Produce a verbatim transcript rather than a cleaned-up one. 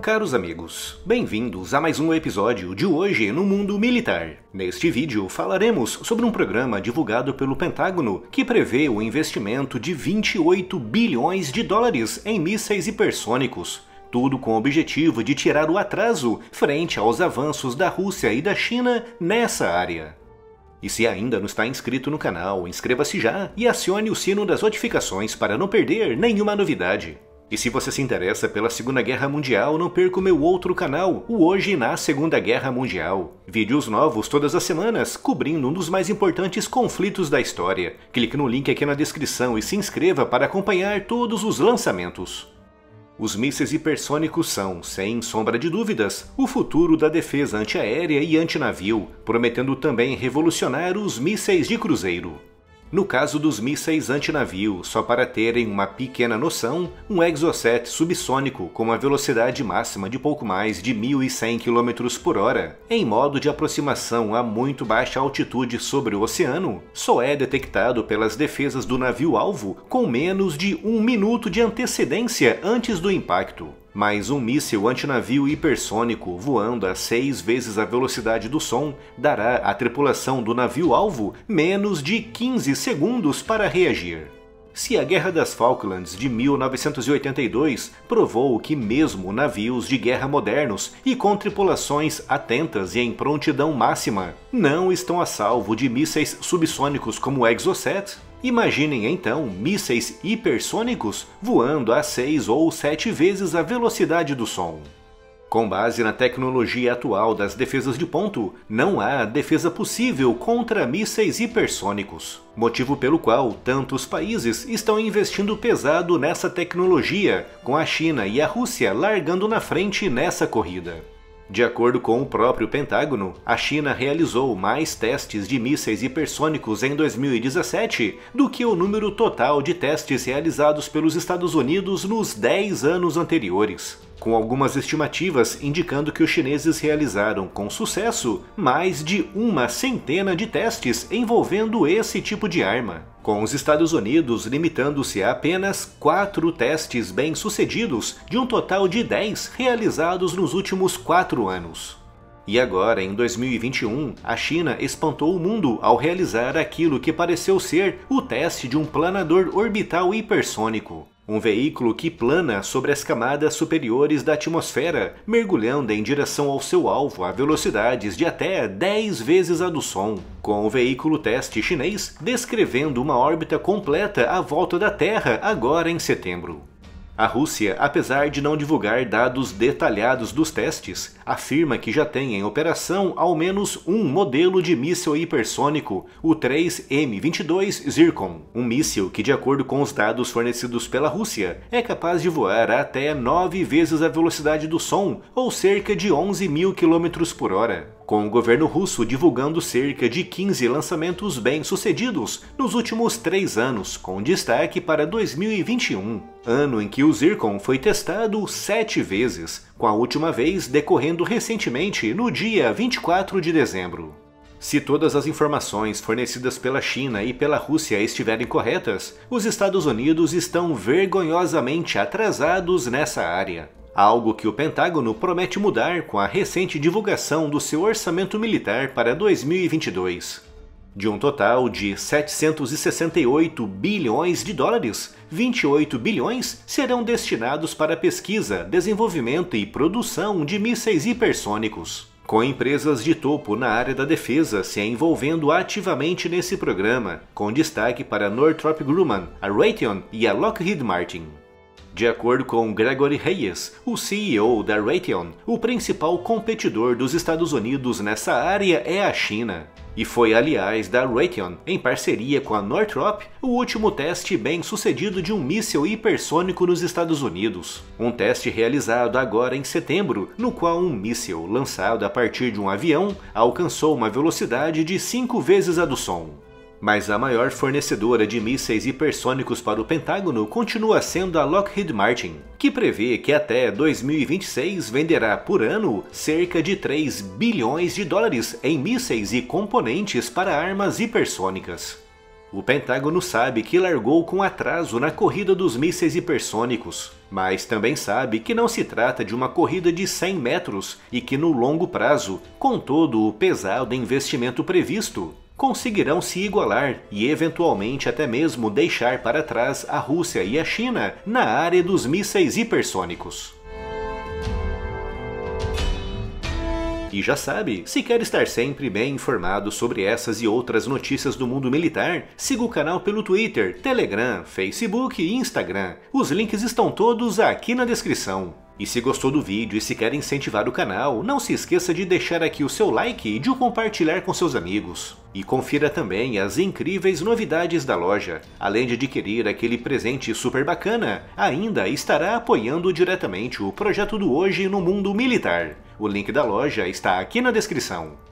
Caros amigos, bem-vindos a mais um episódio de Hoje no Mundo Militar. Neste vídeo falaremos sobre um programa divulgado pelo Pentágono que prevê o investimento de vinte e oito bilhões de dólares em mísseis hipersônicos. Tudo com o objetivo de tirar o atraso frente aos avanços da Rússia e da China nessa área. E se ainda não está inscrito no canal, inscreva-se já e acione o sino das notificações para não perder nenhuma novidade. E se você se interessa pela Segunda Guerra Mundial, não perca o meu outro canal, o Hoje na Segunda Guerra Mundial. Vídeos novos todas as semanas, cobrindo um dos mais importantes conflitos da história. Clique no link aqui na descrição e se inscreva para acompanhar todos os lançamentos. Os mísseis hipersônicos são, sem sombra de dúvidas, o futuro da defesa antiaérea e antinavio, prometendo também revolucionar os mísseis de cruzeiro. No caso dos mísseis antinavio, só para terem uma pequena noção, um Exocet subsônico com uma velocidade máxima de pouco mais de mil e cem quilômetros por hora, em modo de aproximação a muito baixa altitude sobre o oceano, só é detectado pelas defesas do navio-alvo com menos de um minuto de antecedência antes do impacto. Mas um míssil antinavio hipersônico voando a seis vezes a velocidade do som dará à tripulação do navio-alvo menos de quinze segundos para reagir. Se a Guerra das Falklands de mil novecentos e oitenta e dois provou que mesmo navios de guerra modernos e com tripulações atentas e em prontidão máxima não estão a salvo de mísseis subsônicos como o Exocet, imaginem então mísseis hipersônicos voando a seis ou sete vezes a velocidade do som. Com base na tecnologia atual das defesas de ponto, não há defesa possível contra mísseis hipersônicos, motivo pelo qual tantos países estão investindo pesado nessa tecnologia, com a China e a Rússia largando na frente nessa corrida. De acordo com o próprio Pentágono, a China realizou mais testes de mísseis hipersônicos em dois mil e dezessete do que o número total de testes realizados pelos Estados Unidos nos dez anos anteriores, com algumas estimativas indicando que os chineses realizaram com sucesso mais de uma centena de testes envolvendo esse tipo de arma, com os Estados Unidos limitando-se a apenas quatro testes bem-sucedidos de um total de dez realizados nos últimos quatro anos. E agora, em dois mil e vinte e um, a China espantou o mundo ao realizar aquilo que pareceu ser o teste de um planador orbital hipersônico. Um veículo que plana sobre as camadas superiores da atmosfera, mergulhando em direção ao seu alvo a velocidades de até dez vezes a do som, com o veículo teste chinês descrevendo uma órbita completa à volta da Terra agora em setembro. A Rússia, apesar de não divulgar dados detalhados dos testes, afirma que já tem em operação ao menos um modelo de míssil hipersônico, o três M vinte e dois Zircon, um míssil que, de acordo com os dados fornecidos pela Rússia, é capaz de voar até nove vezes a velocidade do som, ou cerca de onze mil quilômetros por hora. Com o governo russo divulgando cerca de quinze lançamentos bem-sucedidos nos últimos três anos, com destaque para dois mil e vinte e um, ano em que o Zircon foi testado sete vezes, com a última vez decorrendo recentemente no dia vinte e quatro de dezembro. Se todas as informações fornecidas pela China e pela Rússia estiverem corretas, os Estados Unidos estão vergonhosamente atrasados nessa área. Algo que o Pentágono promete mudar com a recente divulgação do seu orçamento militar para dois mil e vinte e dois. De um total de setecentos e sessenta e oito bilhões de dólares, vinte e oito bilhões serão destinados para pesquisa, desenvolvimento e produção de mísseis hipersônicos, com empresas de topo na área da defesa se envolvendo ativamente nesse programa, com destaque para Northrop Grumman, a Raytheon e a Lockheed Martin. De acordo com Gregory Hayes, o C E O da Raytheon, o principal competidor dos Estados Unidos nessa área é a China. E foi, aliás, da Raytheon, em parceria com a Northrop, o último teste bem-sucedido de um míssil hipersônico nos Estados Unidos. Um teste realizado agora em setembro, no qual um míssil lançado a partir de um avião alcançou uma velocidade de cinco vezes a do som. Mas a maior fornecedora de mísseis hipersônicos para o Pentágono continua sendo a Lockheed Martin, que prevê que até dois mil e vinte e seis venderá por ano cerca de três bilhões de dólares em mísseis e componentes para armas hipersônicas. O Pentágono sabe que largou com atraso na corrida dos mísseis hipersônicos, mas também sabe que não se trata de uma corrida de cem metros e que no longo prazo, com todo o pesado investimento previsto, conseguirão se igualar e eventualmente até mesmo deixar para trás a Rússia e a China na área dos mísseis hipersônicos. E já sabe, se quer estar sempre bem informado sobre essas e outras notícias do mundo militar, siga o canal pelo Twitter, Telegram, Facebook e Instagram. Os links estão todos aqui na descrição. E se gostou do vídeo e se quer incentivar o canal, não se esqueça de deixar aqui o seu like e de o compartilhar com seus amigos. E confira também as incríveis novidades da loja. Além de adquirir aquele presente super bacana, ainda estará apoiando diretamente o projeto do Hoje no Mundo Militar. O link da loja está aqui na descrição.